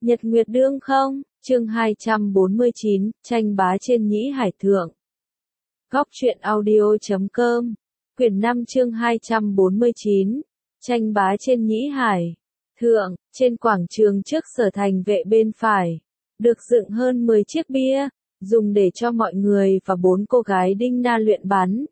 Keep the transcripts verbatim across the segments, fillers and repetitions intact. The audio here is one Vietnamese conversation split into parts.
Nhật Nguyệt Đương không, chương hai trăm bốn mươi chín, tranh bá trên Nhĩ Hải Thượng. Góc truyện audio chấm com, quyển năm chương hai trăm bốn mươi chín, tranh bá trên Nhĩ Hải Thượng, trên quảng trường trước sở thành vệ bên phải, được dựng hơn mười chiếc bia, dùng để cho mọi người và bốn cô gái đinh na luyện bắn.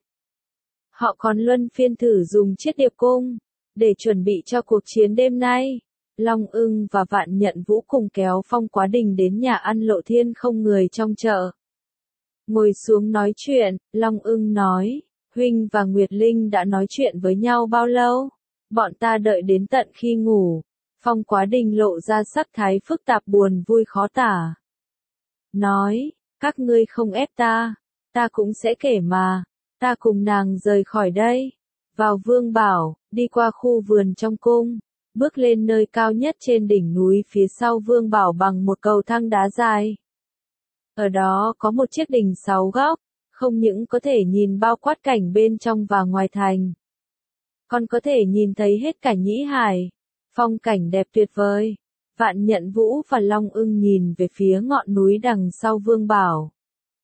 Họ còn luân phiên thử dùng chiếc điệp cung, để chuẩn bị cho cuộc chiến đêm nay. Long Ưng và Vạn Nhận Vũ cùng kéo Phong Quá Đình đến nhà ăn Lộ Thiên không người trong chợ. Ngồi xuống nói chuyện, Long Ưng nói, Huynh và Nguyệt Linh đã nói chuyện với nhau bao lâu? Bọn ta đợi đến tận khi ngủ. Phong Quá Đình lộ ra sắc thái phức tạp buồn vui khó tả. Nói, các ngươi không ép ta, ta cũng sẽ kể mà, ta cùng nàng rời khỏi đây. Vào Vương Bảo, đi qua khu vườn trong cung. Bước lên nơi cao nhất trên đỉnh núi phía sau Vương Bảo bằng một cầu thang đá dài. Ở đó có một chiếc đình sáu góc, không những có thể nhìn bao quát cảnh bên trong và ngoài thành, còn có thể nhìn thấy hết cả Nhĩ Hải, phong cảnh đẹp tuyệt vời. Vạn Nhận Vũ và Long Ưng nhìn về phía ngọn núi đằng sau Vương Bảo.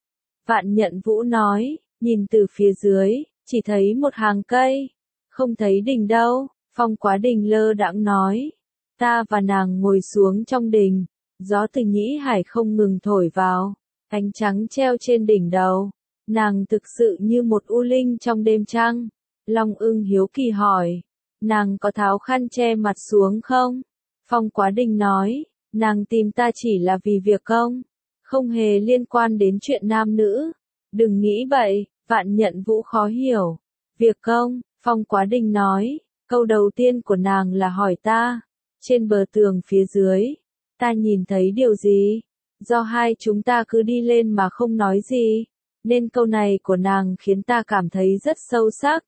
Vạn Nhận Vũ nói, nhìn từ phía dưới, chỉ thấy một hàng cây, không thấy đình đâu. Phong Quá Đình lơ đãng nói, ta và nàng ngồi xuống trong đình, gió từ Nhĩ Hải không ngừng thổi vào, ánh trắng treo trên đỉnh đầu, nàng thực sự như một u linh trong đêm trăng. Long Ưng hiếu kỳ hỏi, nàng có tháo khăn che mặt xuống không? Phong Quá Đình nói, nàng tìm ta chỉ là vì việc công, không hề liên quan đến chuyện nam nữ. Đừng nghĩ vậy. Vạn Nhận Vũ khó hiểu. Việc công, Phong Quá Đình nói. Câu đầu tiên của nàng là hỏi ta, trên bờ tường phía dưới, ta nhìn thấy điều gì? Do hai chúng ta cứ đi lên mà không nói gì, nên câu này của nàng khiến ta cảm thấy rất sâu sắc.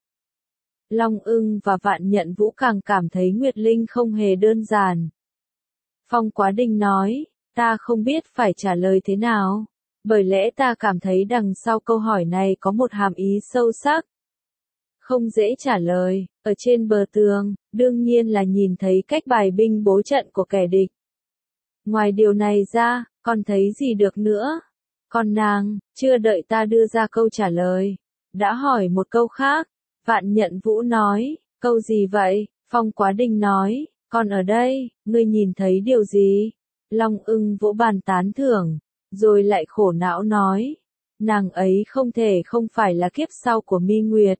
Long Ưng và Vạn Nhận Vũ càng cảm thấy Nguyệt Linh không hề đơn giản. Phong Quá Đình nói, ta không biết phải trả lời thế nào, bởi lẽ ta cảm thấy đằng sau câu hỏi này có một hàm ý sâu sắc. Không dễ trả lời, ở trên bờ tường, đương nhiên là nhìn thấy cách bài binh bố trận của kẻ địch. Ngoài điều này ra, còn thấy gì được nữa? Còn nàng, chưa đợi ta đưa ra câu trả lời, đã hỏi một câu khác. Vạn Nhận Vũ nói, câu gì vậy? Phong Quá Đình nói, còn ở đây, ngươi nhìn thấy điều gì? Long Ưng vỗ bàn tán thưởng, rồi lại khổ não nói, nàng ấy không thể không phải là kiếp sau của Mi Nguyệt.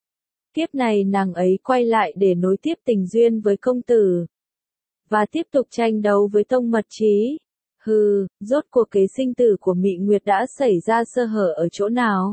Kiếp này nàng ấy quay lại để nối tiếp tình duyên với công tử, và tiếp tục tranh đấu với Tông Mật Chí. Hừ, rốt cuộc kế sinh tử của Mị Nguyệt đã xảy ra sơ hở ở chỗ nào?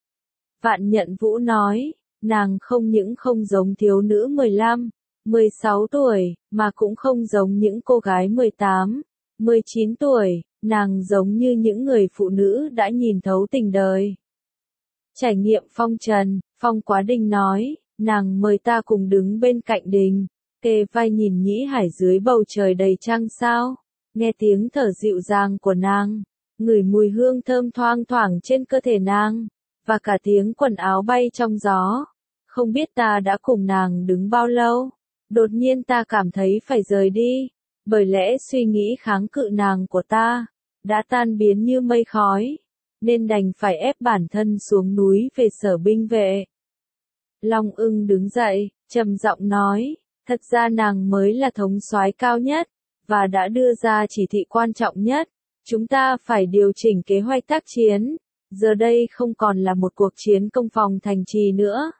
Vạn Nhận Vũ nói, nàng không những không giống thiếu nữ mười lăm, mười sáu tuổi, mà cũng không giống những cô gái mười tám, mười chín tuổi, nàng giống như những người phụ nữ đã nhìn thấu tình đời. Trải nghiệm phong trần. Phong Quá Đình nói, nàng mời ta cùng đứng bên cạnh đình, kề vai nhìn Nhĩ Hải dưới bầu trời đầy trăng sao, nghe tiếng thở dịu dàng của nàng, ngửi mùi hương thơm thoang thoảng trên cơ thể nàng, và cả tiếng quần áo bay trong gió. Không biết ta đã cùng nàng đứng bao lâu, đột nhiên ta cảm thấy phải rời đi, bởi lẽ suy nghĩ kháng cự nàng của ta đã tan biến như mây khói, nên đành phải ép bản thân xuống núi về sở binh vệ. Long Ưng đứng dậy, trầm giọng nói, thật ra nàng mới là thống soái cao nhất, và đã đưa ra chỉ thị quan trọng nhất. Chúng ta phải điều chỉnh kế hoạch tác chiến. Giờ đây không còn là một cuộc chiến công phòng thành trì nữa,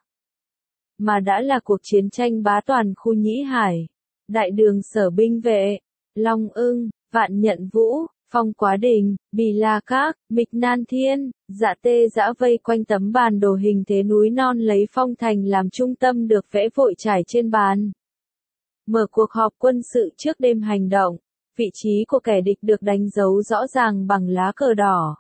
mà đã là cuộc chiến tranh bá toàn khu Nhĩ Hải. Đại đường sở binh vệ, Long Ưng, Vạn Nhận Vũ, Phong Quá Đình, Bì La Các, Mịch Nan Thiên, Dạ Tê Dã vây quanh tấm bản đồ hình thế núi non lấy phong thành làm trung tâm được vẽ vội trải trên bàn. Mở cuộc họp quân sự trước đêm hành động, vị trí của kẻ địch được đánh dấu rõ ràng bằng lá cờ đỏ.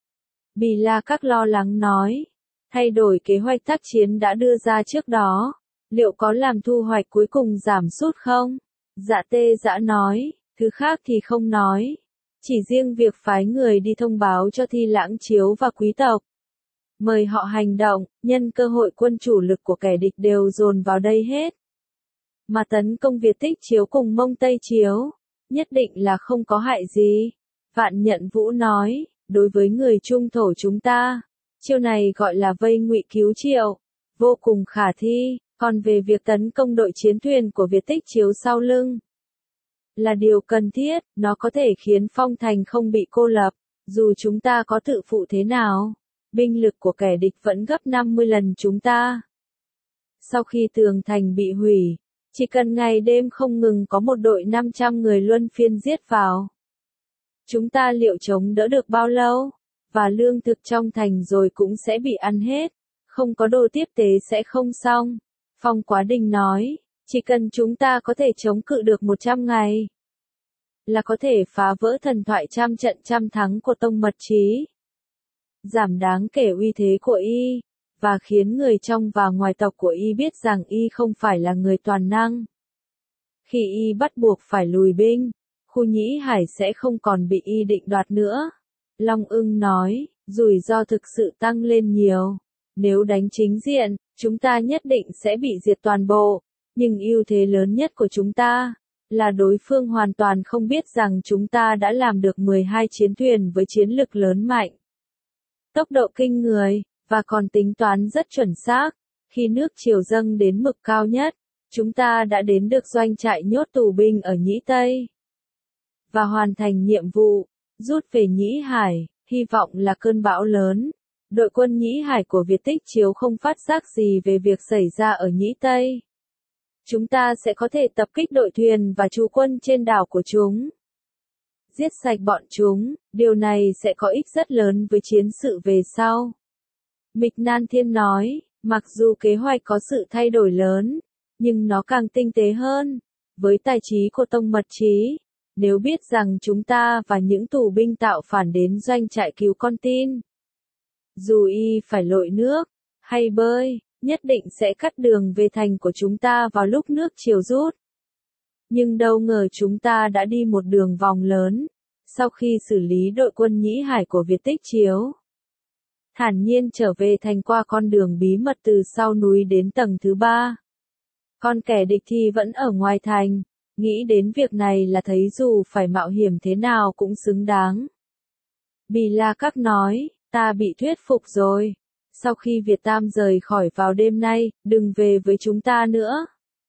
Bì La Các lo lắng nói, thay đổi kế hoạch tác chiến đã đưa ra trước đó, liệu có làm thu hoạch cuối cùng giảm sút không? Dạ Tê Dã nói, thứ khác thì không nói. Chỉ riêng việc phái người đi thông báo cho Thi Lãng Chiếu và quý tộc, mời họ hành động, nhân cơ hội quân chủ lực của kẻ địch đều dồn vào đây hết, mà tấn công Việt Tích Chiếu cùng Mông Tây Chiếu. nhất định là không có hại gì. Vạn Nhận Vũ nói, đối với người Trung Thổ chúng ta, chiêu này gọi là vây ngụy cứu triệu, vô cùng khả thi, còn về việc tấn công đội chiến thuyền của Việt Tích Chiếu sau lưng, là điều cần thiết, nó có thể khiến Phong Thành không bị cô lập, dù chúng ta có tự phụ thế nào, binh lực của kẻ địch vẫn gấp năm mươi lần chúng ta. Sau khi tường thành bị hủy, chỉ cần ngày đêm không ngừng có một đội năm trăm người luân phiên giết vào. Chúng ta liệu chống đỡ được bao lâu? Và lương thực trong thành rồi cũng sẽ bị ăn hết, không có đồ tiếp tế sẽ không xong. Phong Quá Đình nói, chỉ cần chúng ta có thể chống cự được một trăm ngày, là có thể phá vỡ thần thoại trăm trận trăm thắng của Tông Mật Chí, giảm đáng kể uy thế của y, và khiến người trong và ngoài tộc của y biết rằng y không phải là người toàn năng. Khi y bắt buộc phải lùi binh, khu Nhĩ Hải sẽ không còn bị y định đoạt nữa. Long Ưng nói, rủi ro thực sự tăng lên nhiều. Nếu đánh chính diện, chúng ta nhất định sẽ bị diệt toàn bộ, nhưng ưu thế lớn nhất của chúng ta là đối phương hoàn toàn không biết rằng chúng ta đã làm được mười hai chiến thuyền với chiến lực lớn mạnh, tốc độ kinh người, và còn tính toán rất chuẩn xác. Khi nước triều dâng đến mực cao nhất, chúng ta đã đến được doanh trại nhốt tù binh ở Nhĩ Tây và hoàn thành nhiệm vụ, rút về Nhĩ Hải, hy vọng là cơn bão lớn. Đội quân Nhĩ Hải của Việt Tích Chiếu không phát giác gì về việc xảy ra ở Nhĩ Tây. Chúng ta sẽ có thể tập kích đội thuyền và trú quân trên đảo của chúng. Giết sạch bọn chúng, điều này sẽ có ích rất lớn với chiến sự về sau. Mịch Nan Thiên nói, mặc dù kế hoạch có sự thay đổi lớn, nhưng nó càng tinh tế hơn. Với tài trí của Tông Mật Chí, nếu biết rằng chúng ta và những tù binh tạo phản đến doanh trại cứu con tin, dù y phải lội nước, hay bơi, nhất định sẽ cắt đường về thành của chúng ta vào lúc nước triều rút. Nhưng đâu ngờ chúng ta đã đi một đường vòng lớn, sau khi xử lý đội quân Nhĩ Hải của Việt Tích Chiếu. Thản nhiên trở về thành qua con đường bí mật từ sau núi đến tầng thứ ba. Còn kẻ địch thì vẫn ở ngoài thành, nghĩ đến việc này là thấy dù phải mạo hiểm thế nào cũng xứng đáng. Bì La Các nói, ta bị thuyết phục rồi. Sau khi Việt Tam rời khỏi vào đêm nay, đừng về với chúng ta nữa,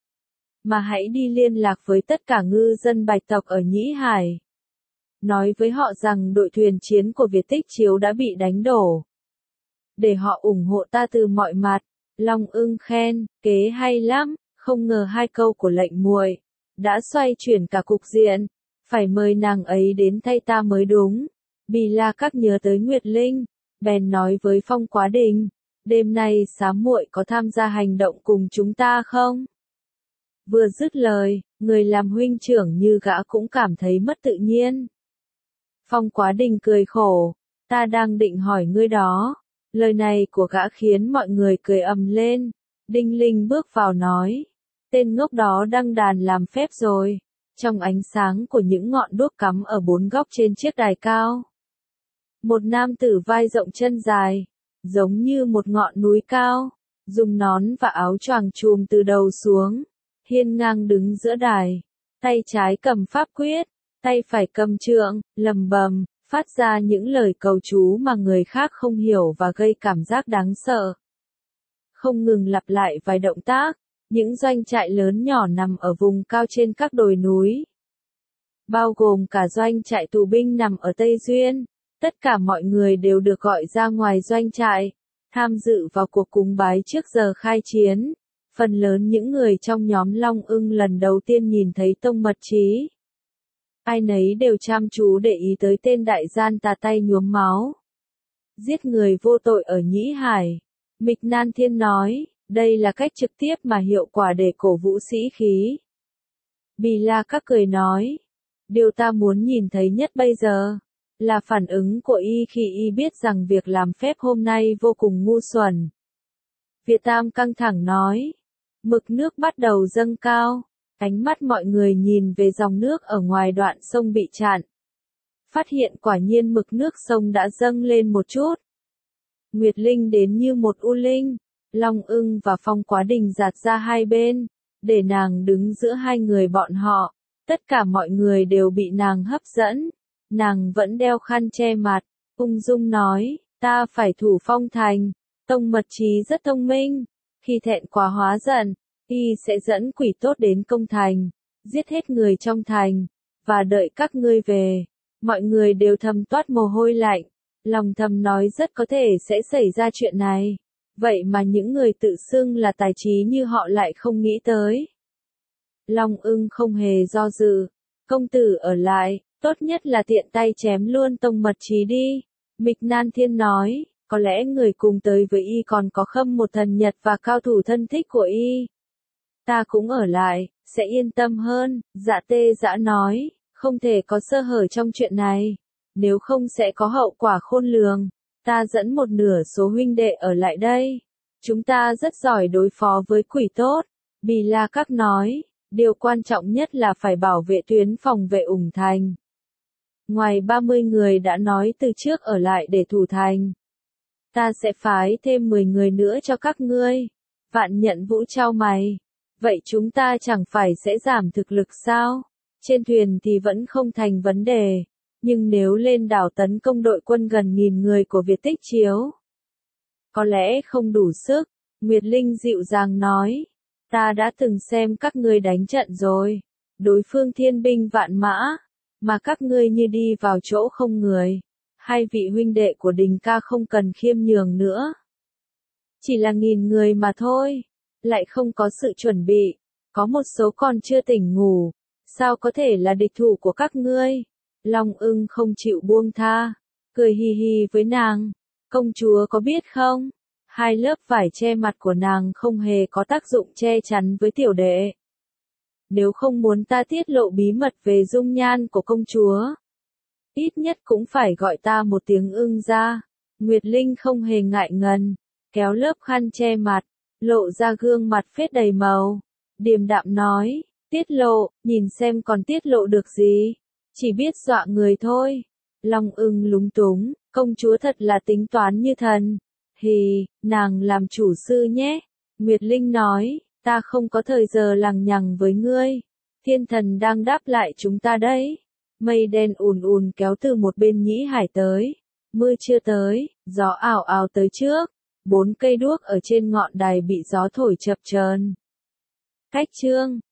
mà hãy đi liên lạc với tất cả ngư dân Bạch tộc ở Nhĩ Hải. Nói với họ rằng đội thuyền chiến của Việt Tích Chiếu đã bị đánh đổ, để họ ủng hộ ta từ mọi mặt. Long Ưng khen, kế hay lắm, không ngờ hai câu của lệnh muội đã xoay chuyển cả cục diện, phải mời nàng ấy đến thay ta mới đúng. Bì La Các nhớ tới Nguyệt Linh, bèn nói với Phong Quá Đình, đêm nay Sám muội có tham gia hành động cùng chúng ta không? Vừa dứt lời, người làm huynh trưởng như gã cũng cảm thấy mất tự nhiên. Phong Quá Đình cười khổ, ta đang định hỏi ngươi đó. Lời này của gã khiến mọi người cười ầm lên. Đinh Linh bước vào nói, tên ngốc đó đăng đàn làm phép rồi. Trong ánh sáng của những ngọn đuốc cắm ở bốn góc trên chiếc đài cao, một nam tử vai rộng chân dài, giống như một ngọn núi cao, dùng nón và áo choàng trùm từ đầu xuống, hiên ngang đứng giữa đài, tay trái cầm pháp quyết, tay phải cầm trượng, lầm bầm, phát ra những lời cầu chú mà người khác không hiểu và gây cảm giác đáng sợ. Không ngừng lặp lại vài động tác, những doanh trại lớn nhỏ nằm ở vùng cao trên các đồi núi, bao gồm cả doanh trại tù binh nằm ở Tây Duyên. Tất cả mọi người đều được gọi ra ngoài doanh trại, tham dự vào cuộc cúng bái trước giờ khai chiến. Phần lớn những người trong nhóm Long Ưng lần đầu tiên nhìn thấy Tông Mật Chí, ai nấy đều chăm chú để ý tới tên đại gian tà tay nhuốm máu, giết người vô tội ở Nhĩ Hải. Mịch Nan Thiên nói, đây là cách trực tiếp mà hiệu quả để cổ vũ sĩ khí. Bì La Các cười nói, điều ta muốn nhìn thấy nhất bây giờ là phản ứng của y khi y biết rằng việc làm phép hôm nay vô cùng ngu xuẩn. Việt Tam căng thẳng nói, mực nước bắt đầu dâng cao, ánh mắt mọi người nhìn về dòng nước ở ngoài đoạn sông bị chặn. Phát hiện quả nhiên mực nước sông đã dâng lên một chút. Nguyệt Linh đến như một u linh, Long Ưng và Phong Quá Đình giạt ra hai bên, để nàng đứng giữa hai người bọn họ. Tất cả mọi người đều bị nàng hấp dẫn. Nàng vẫn đeo khăn che mặt, ung dung nói, ta phải thủ phong thành. Tông Mật Trí rất thông minh, khi thẹn quá hóa giận, y sẽ dẫn quỷ tốt đến công thành, giết hết người trong thành, và đợi các ngươi về. Mọi người đều thầm toát mồ hôi lạnh, lòng thầm nói rất có thể sẽ xảy ra chuyện này. Vậy mà những người tự xưng là tài trí như họ lại không nghĩ tới. Long Ưng không hề do dự, công tử ở lại, tốt nhất là tiện tay chém luôn Tông Mật Trí đi. Mịch Nan Thiên nói, có lẽ người cùng tới với y còn có Khâm một thần Nhật và cao thủ thân thích của y. Ta cũng ở lại, sẽ yên tâm hơn. Dạ Tê Dã nói, không thể có sơ hở trong chuyện này, nếu không sẽ có hậu quả khôn lường. Ta dẫn một nửa số huynh đệ ở lại đây. Chúng ta rất giỏi đối phó với quỷ tốt. Bì La Các nói, điều quan trọng nhất là phải bảo vệ tuyến phòng vệ Ủng Thành. Ngoài ba mươi người đã nói từ trước ở lại để thủ thành, ta sẽ phái thêm mười người nữa cho các ngươi. Vạn Nhận Vũ chau mày. Vậy chúng ta chẳng phải sẽ giảm thực lực sao? Trên thuyền thì vẫn không thành vấn đề. Nhưng nếu lên đảo tấn công đội quân gần nghìn người của Việt Tích Chiếu, có lẽ không đủ sức. Nguyệt Linh dịu dàng nói. Ta đã từng xem các ngươi đánh trận rồi. Đối phương thiên binh vạn mã, mà các ngươi như đi vào chỗ không người. Hai vị huynh đệ của Đình ca không cần khiêm nhường nữa. Chỉ là nghìn người mà thôi. Lại không có sự chuẩn bị. Có một số còn chưa tỉnh ngủ. Sao có thể là địch thủ của các ngươi? Long Ưng không chịu buông tha. Cười hì hì với nàng. Công chúa có biết không? Hai lớp vải che mặt của nàng không hề có tác dụng che chắn với tiểu đệ. Nếu không muốn ta tiết lộ bí mật về dung nhan của công chúa, ít nhất cũng phải gọi ta một tiếng Ưng ra. Nguyệt Linh không hề ngại ngần, kéo lớp khăn che mặt, lộ ra gương mặt phết đầy màu. Điềm đạm nói, tiết lộ, nhìn xem còn tiết lộ được gì, chỉ biết dọa người thôi. Long Ưng lúng túng, công chúa thật là tính toán như thần. Hì, nàng làm chủ sư nhé. Nguyệt Linh nói, ta không có thời giờ lằng nhằng với ngươi. Thiên thần đang đáp lại chúng ta đấy. Mây đen ùn ùn kéo từ một bên Nhĩ Hải tới. Mưa chưa tới, gió ảo ảo tới trước. Bốn cây đuốc ở trên ngọn đài bị gió thổi chập chờn. Cách chương